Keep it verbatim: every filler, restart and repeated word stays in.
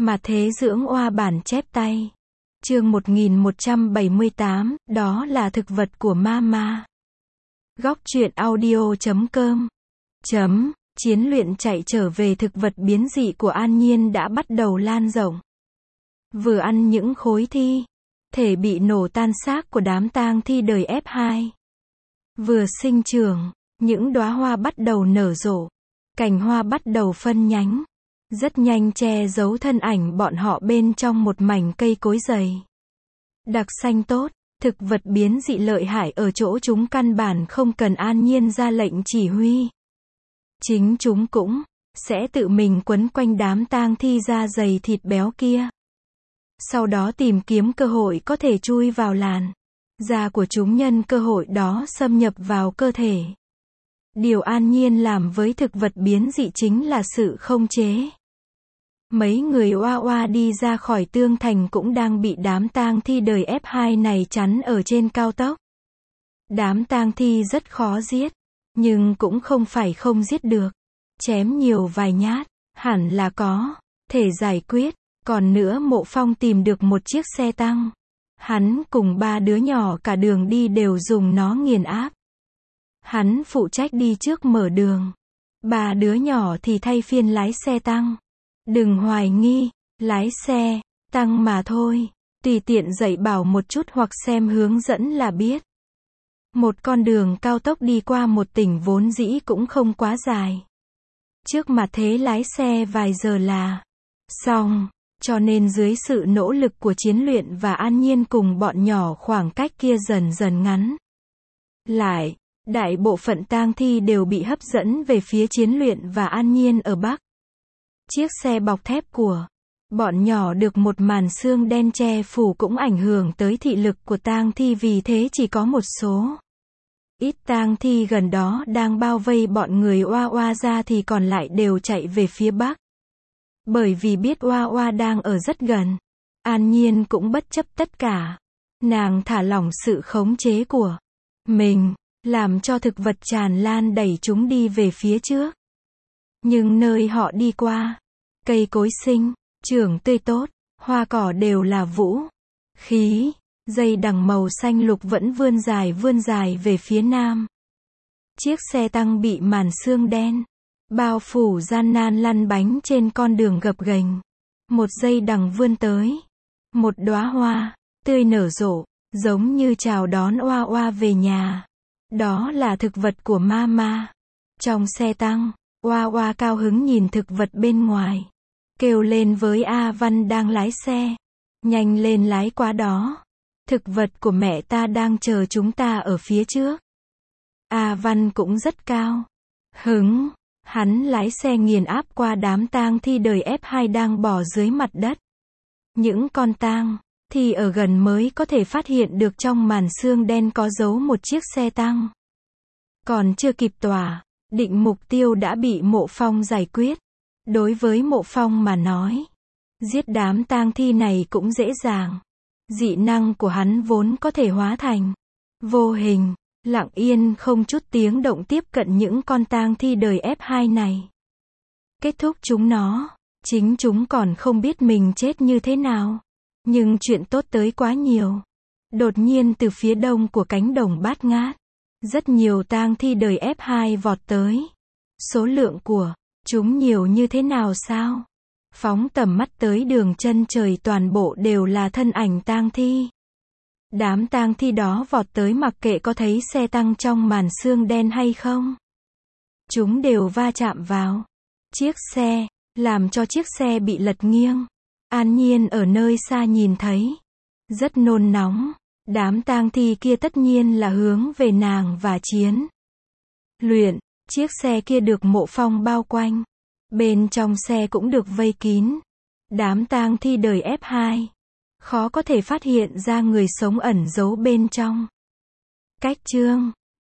Mà thế dưỡng oa bản chép tay. Chương một nghìn một trăm bảy mươi tám, đó là thực vật của Mama. Góc truyện audio chấm com. Chấm, chiến luyện chạy trở về thực vật biến dị của An Nhiên đã bắt đầu lan rộng. Vừa ăn những khối thi thể bị nổ tan xác của đám tang thi đời ép hai. Vừa sinh trưởng, những đóa hoa bắt đầu nở rộ, cành hoa bắt đầu phân nhánh, rất nhanh che giấu thân ảnh bọn họ bên trong một mảnh cây cối dày. Đặc xanh tốt, thực vật biến dị lợi hại ở chỗ chúng căn bản không cần An Nhiên ra lệnh chỉ huy. Chính chúng cũng sẽ tự mình quấn quanh đám tang thi da dày thịt béo kia. Sau đó tìm kiếm cơ hội có thể chui vào làn da của chúng, nhân cơ hội đó xâm nhập vào cơ thể. Điều An Nhiên làm với thực vật biến dị chính là sự khống chế. Mấy người oa oa đi ra khỏi tường thành cũng đang bị đám tang thi đời ép hai này chắn ở trên cao tốc. Đám tang thi rất khó giết, nhưng cũng không phải không giết được. Chém nhiều vài nhát, hẳn là có thể giải quyết. Còn nữa Mộ Phong tìm được một chiếc xe tăng. Hắn cùng ba đứa nhỏ cả đường đi đều dùng nó nghiền áp. Hắn phụ trách đi trước mở đường. Ba đứa nhỏ thì thay phiên lái xe tăng. Đừng hoài nghi, lái xe tăng mà thôi. Tùy tiện dạy bảo một chút hoặc xem hướng dẫn là biết. Một con đường cao tốc đi qua một tỉnh vốn dĩ cũng không quá dài. Trước mặt thế lái xe vài giờ là xong. Cho nên dưới sự nỗ lực của chiến luyện và An Nhiên cùng bọn nhỏ, khoảng cách kia dần dần ngắn lại. Đại bộ phận tang thi đều bị hấp dẫn về phía chiến luyện và An Nhiên ở Bắc. Chiếc xe bọc thép của bọn nhỏ được một màn sương đen che phủ cũng ảnh hưởng tới thị lực của tang thi, vì thế chỉ có một số ít tang thi gần đó đang bao vây bọn người oa oa ra, thì còn lại đều chạy về phía Bắc. Bởi vì biết oa oa đang ở rất gần, An Nhiên cũng bất chấp tất cả. Nàng thả lỏng sự khống chế của mình, làm cho thực vật tràn lan đẩy chúng đi về phía trước. Nhưng nơi họ đi qua, cây cối xinh, trưởng tươi tốt, hoa cỏ đều là vũ khí, dây đằng màu xanh lục vẫn vươn dài vươn dài về phía nam. Chiếc xe tăng bị màn sương đen bao phủ, gian nan lăn bánh trên con đường gập ghềnh. Một dây đằng vươn tới, một đóa hoa tươi nở rộ, giống như chào đón oa oa về nhà. Đó là thực vật của Mama. Trong xe tăng, oa oa cao hứng nhìn thực vật bên ngoài, kêu lên với A Văn đang lái xe: nhanh lên lái qua đó, thực vật của mẹ ta đang chờ chúng ta ở phía trước. A Văn cũng rất cao hứng. Hắn lái xe nghiền áp qua đám tang thi đời ép hai đang bò dưới mặt đất. Những con tang thi ở gần mới có thể phát hiện được trong màn sương đen có giấu một chiếc xe tăng. Còn chưa kịp tỏa định mục tiêu đã bị Mộ Phong giải quyết. Đối với Mộ Phong mà nói, giết đám tang thi này cũng dễ dàng. Dị năng của hắn vốn có thể hóa thành vô hình, lặng yên không chút tiếng động tiếp cận những con tang thi đời ép hai này. Kết thúc chúng nó. Chính chúng còn không biết mình chết như thế nào. Nhưng chuyện tốt tới quá nhiều. Đột nhiên từ phía đông của cánh đồng bát ngát, rất nhiều tang thi đời ép hai vọt tới. Số lượng của chúng nhiều như thế nào sao? Phóng tầm mắt tới đường chân trời, toàn bộ đều là thân ảnh tang thi. Đám tang thi đó vọt tới mặc kệ có thấy xe tăng trong màn sương đen hay không. Chúng đều va chạm vào chiếc xe, làm cho chiếc xe bị lật nghiêng. An Nhiên ở nơi xa nhìn thấy, rất nôn nóng. Đám tang thi kia tất nhiên là hướng về nàng và chiến luyện. Chiếc xe kia được Mộ Phong bao quanh. Bên trong xe cũng được vây kín đám tang thi đời ép hai. Khó có thể phát hiện ra người sống ẩn giấu bên trong. Cách chương